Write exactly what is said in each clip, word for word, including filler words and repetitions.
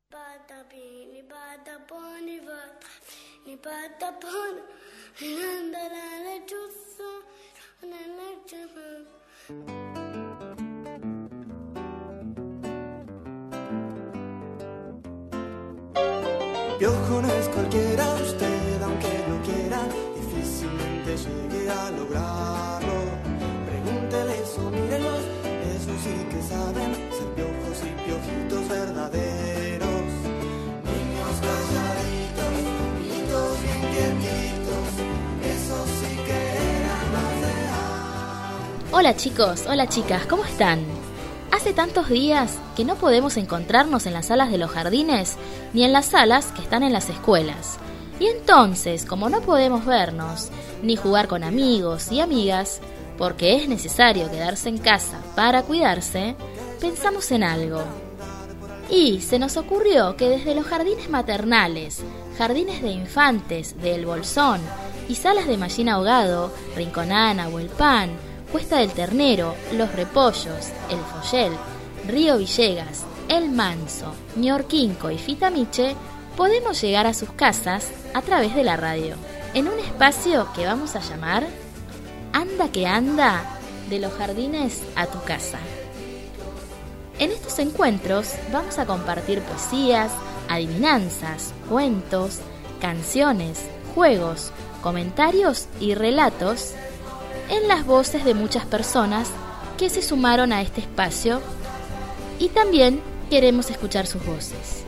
Piojo no es cualquiera, usted aunque lo quiera, difícilmente llegue a lograrlo. Pregúntele eso, mírenlos, eso sí que saben, ser piojos y piojitos verdaderos. Niños calladitos, niños bien quietitos, esos sí que eran los reales. Hola chicos, hola chicas, ¿cómo están? Hace tantos días que no podemos encontrarnos en las salas de los jardines ni en las salas que están en las escuelas. Y entonces, como no podemos vernos ni jugar con amigos y amigas, porque es necesario quedarse en casa para cuidarse, pensamos en algo. Y se nos ocurrió que desde los jardines maternales, jardines de infantes de El Bolsón y salas de Mallín Ahogado, Rinconana o El Pan, Cuesta del Ternero, Los Repollos, El Follel, Río Villegas, El Manso, Ñorquinco y Fitamiche, podemos llegar a sus casas a través de la radio, en un espacio que vamos a llamar Anda que anda, de los jardines a tu casa. En estos encuentros vamos a compartir poesías, adivinanzas, cuentos, canciones, juegos, comentarios y relatos en las voces de muchas personas que se sumaron a este espacio y también queremos escuchar sus voces.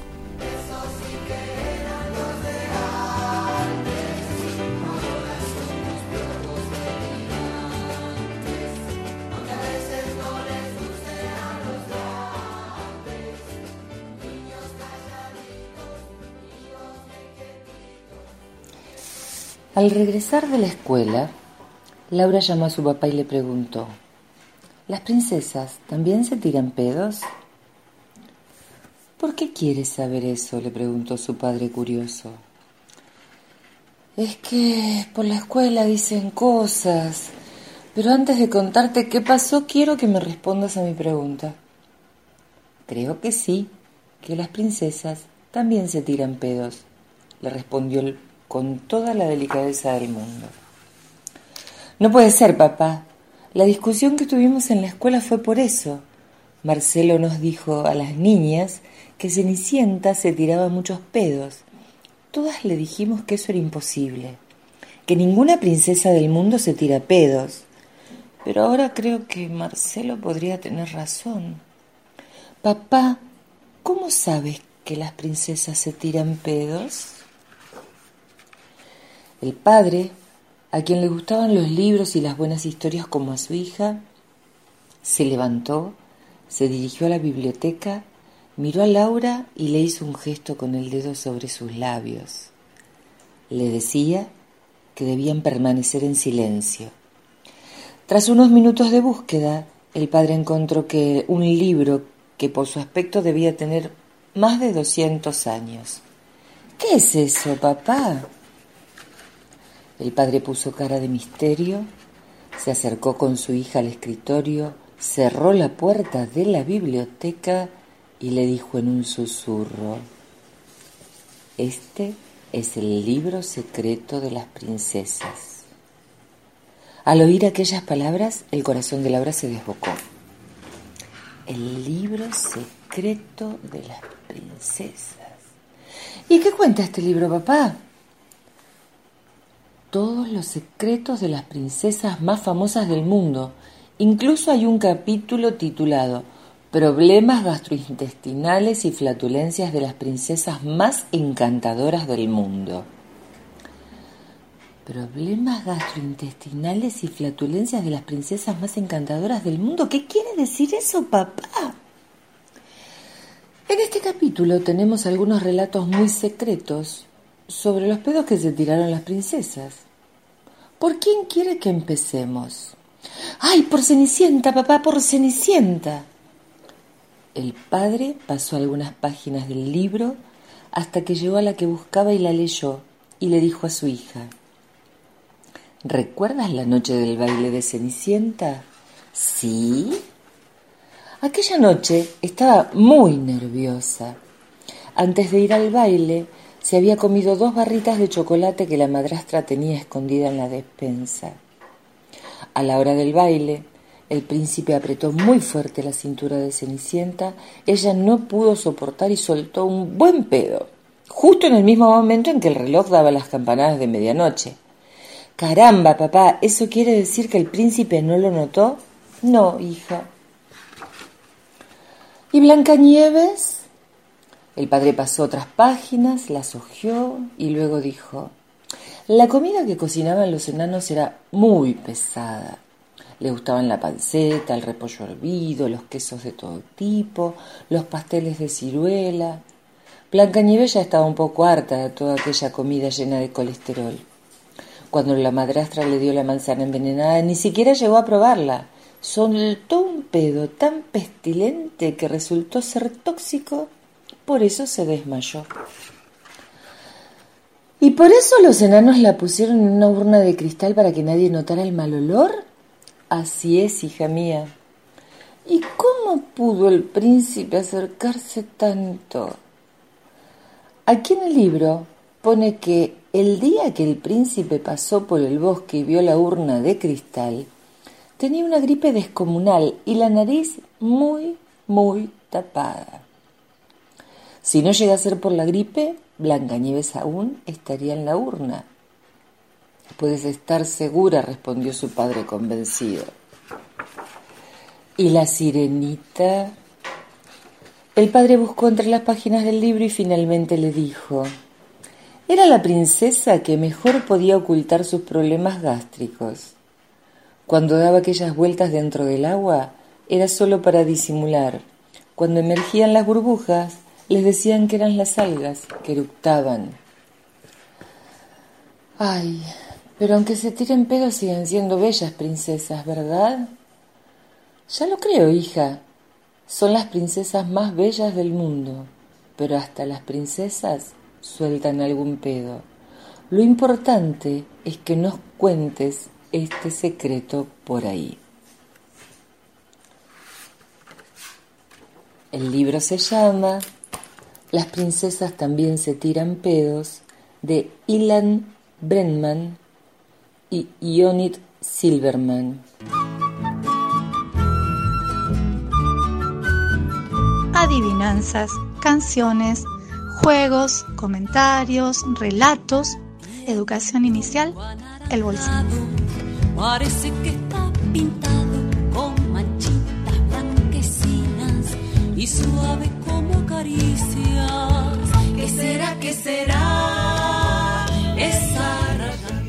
Al regresar de la escuela, Laura llamó a su papá y le preguntó: ¿las princesas también se tiran pedos? ¿Por qué quieres saber eso?, le preguntó su padre curioso. Es que por la escuela dicen cosas, pero antes de contarte qué pasó, quiero que me respondas a mi pregunta. Creo que sí, que las princesas también se tiran pedos, le respondió él con toda la delicadeza del mundo. No puede ser, papá. La discusión que tuvimos en la escuela fue por eso. Marcelo nos dijo a las niñas que Cenicienta se tiraba muchos pedos. Todas le dijimos que eso era imposible, que ninguna princesa del mundo se tira pedos. Pero ahora creo que Marcelo podría tener razón. Papá, ¿cómo sabes que las princesas se tiran pedos? El padre, a quien le gustaban los libros y las buenas historias como a su hija, se levantó, se dirigió a la biblioteca, miró a Laura y le hizo un gesto con el dedo sobre sus labios. Le decía que debían permanecer en silencio. Tras unos minutos de búsqueda, el padre encontró que un libro que por su aspecto debía tener más de doscientos años. ¿Qué es eso, papá? El padre puso cara de misterio, se acercó con su hija al escritorio, cerró la puerta de la biblioteca y le dijo en un susurro: este es el libro secreto de las princesas. Al oír aquellas palabras, el corazón de Laura se desbocó. El libro secreto de las princesas. ¿Y qué cuenta este libro, papá? Todos los secretos de las princesas más famosas del mundo. Incluso hay un capítulo titulado Problemas gastrointestinales y flatulencias de las princesas más encantadoras del mundo. Problemas gastrointestinales y flatulencias de las princesas más encantadoras del mundo. ¿Qué quiere decir eso, papá? En este capítulo tenemos algunos relatos muy secretos sobre los pedos que se tiraron las princesas. ¿Por quién quiere que empecemos? ¡Ay, por Cenicienta, papá, por Cenicienta! El padre pasó algunas páginas del libro hasta que llegó a la que buscaba y la leyó, y le dijo a su hija: ¿recuerdas la noche del baile de Cenicienta? ¿Sí? Aquella noche estaba muy nerviosa. Antes de ir al baile, se había comido dos barritas de chocolate que la madrastra tenía escondida en la despensa. A la hora del baile, el príncipe apretó muy fuerte la cintura de Cenicienta. Ella no pudo soportar y soltó un buen pedo, justo en el mismo momento en que el reloj daba las campanadas de medianoche. «Caramba, papá, ¿eso quiere decir que el príncipe no lo notó?» «No, hija». «¿Y Blancanieves?» El padre pasó otras páginas, las hojeó y luego dijo: «La comida que cocinaban los enanos era muy pesada. Le gustaban la panceta, el repollo hervido, los quesos de todo tipo, los pasteles de ciruela. Blancanieves ya estaba un poco harta de toda aquella comida llena de colesterol. Cuando la madrastra le dio la manzana envenenada, ni siquiera llegó a probarla. Soltó un pedo tan pestilente que resultó ser tóxico. Por eso se desmayó. ¿Y por eso los enanos la pusieron en una urna de cristal para que nadie notara el mal olor? Así es, hija mía. ¿Y cómo pudo el príncipe acercarse tanto? Aquí en el libro pone que el día que el príncipe pasó por el bosque y vio la urna de cristal, tenía una gripe descomunal y la nariz muy, muy tapada. Si no llega a ser por la gripe, Blancanieves aún estaría en la urna. «Puedes estar segura», respondió su padre convencido. ¿Y la sirenita? El padre buscó entre las páginas del libro y finalmente le dijo: «Era la princesa que mejor podía ocultar sus problemas gástricos. Cuando daba aquellas vueltas dentro del agua, era solo para disimular. Cuando emergían las burbujas, les decían que eran las algas que eructaban». «Ay, pero aunque se tiren pedos siguen siendo bellas princesas, ¿verdad?» «Ya lo creo, hija. Son las princesas más bellas del mundo, pero hasta las princesas sueltan algún pedo. Lo importante es que nos cuentes este secreto por ahí». El libro se llama Las princesas también se tiran pedos, de Ilan Brennan y Ionit Silverman. Adivinanzas, canciones, juegos, comentarios, relatos, educación inicial, el bolsillo. Parece que está pintado con manchitas blanquecinas y suave como caricias. ¿Qué será, qué será esa raya?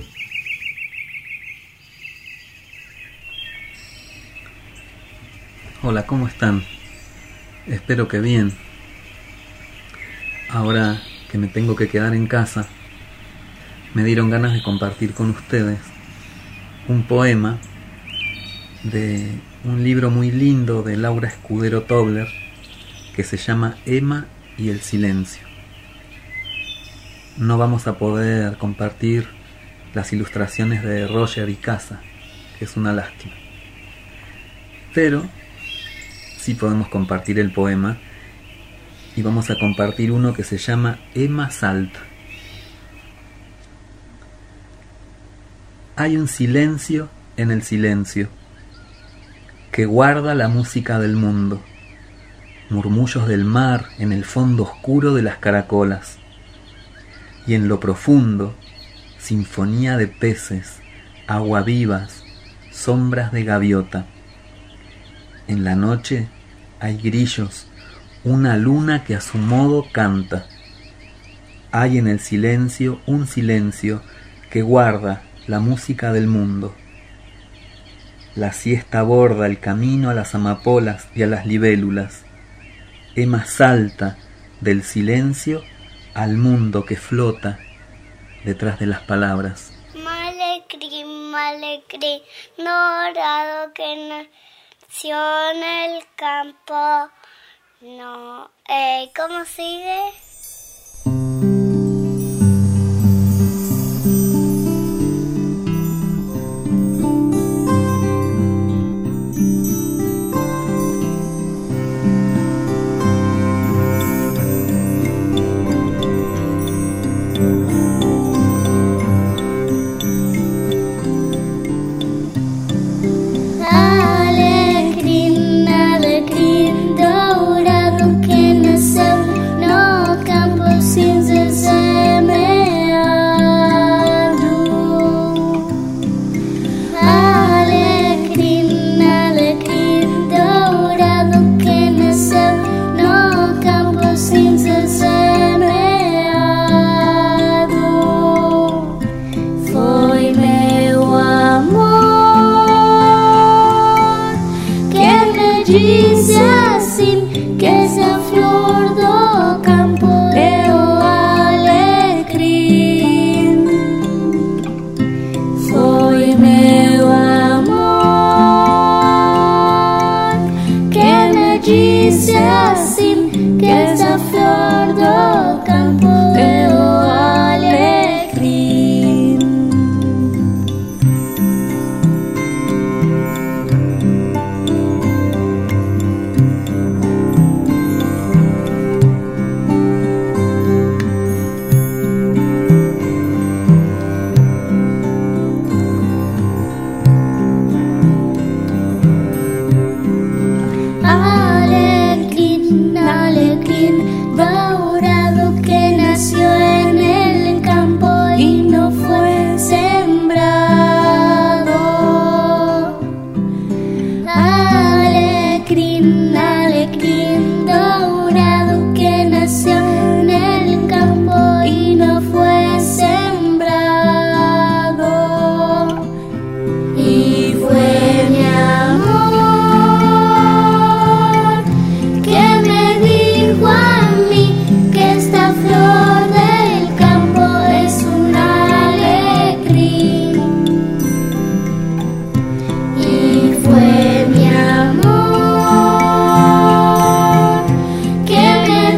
Hola, ¿cómo están? Espero que bien. Ahora que me tengo que quedar en casa, me dieron ganas de compartir con ustedes un poema de un libro muy lindo de Laura Escudero Tobler que se llama Emma y el silencio. No vamos a poder compartir las ilustraciones de Roger y Casa, que es una lástima, pero sí podemos compartir el poema y vamos a compartir uno que se llama Emma salta. Hay un silencio en el silencio que guarda la música del mundo, murmullos del mar en el fondo oscuro de las caracolas, y en lo profundo, sinfonía de peces, agua vivas, sombras de gaviota. En la noche hay grillos, una luna que a su modo canta. Hay en el silencio un silencio que guarda la música del mundo. La siesta aborda el camino a las amapolas y a las libélulas. Emma salta del silencio al mundo que flota detrás de las palabras. Malecri, malecri, dorado que nació en el campo. No, eh, ¿cómo sigue?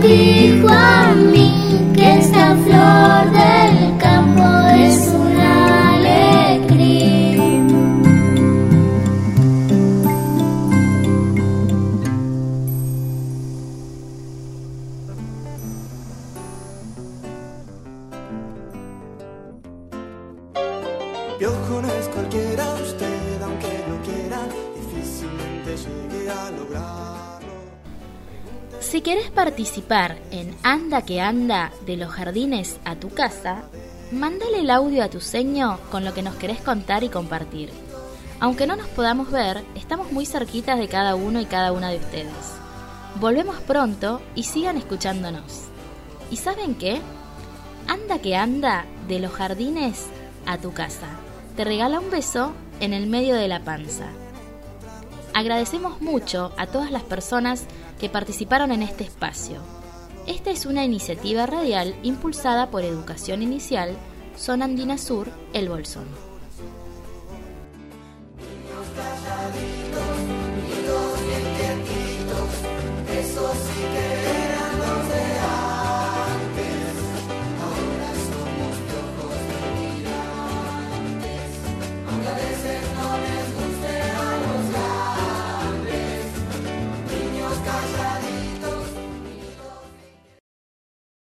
dijo a mí que esta flor del campo es una alegría. Piojo no es cualquiera, usted aunque lo quiera, difícilmente llegue a lograrlo. Si querés participar en Anda que Anda de los jardines a tu casa, mándale el audio a tu seño con lo que nos querés contar y compartir. Aunque no nos podamos ver, estamos muy cerquitas de cada uno y cada una de ustedes. Volvemos pronto y sigan escuchándonos. ¿Y saben qué? Anda que Anda de los jardines a tu casa te regala un beso en el medio de la panza. Agradecemos mucho a todas las personas que participaron en este espacio. Esta es una iniciativa radial impulsada por Educación Inicial, Zona Andina Sur, El Bolsón.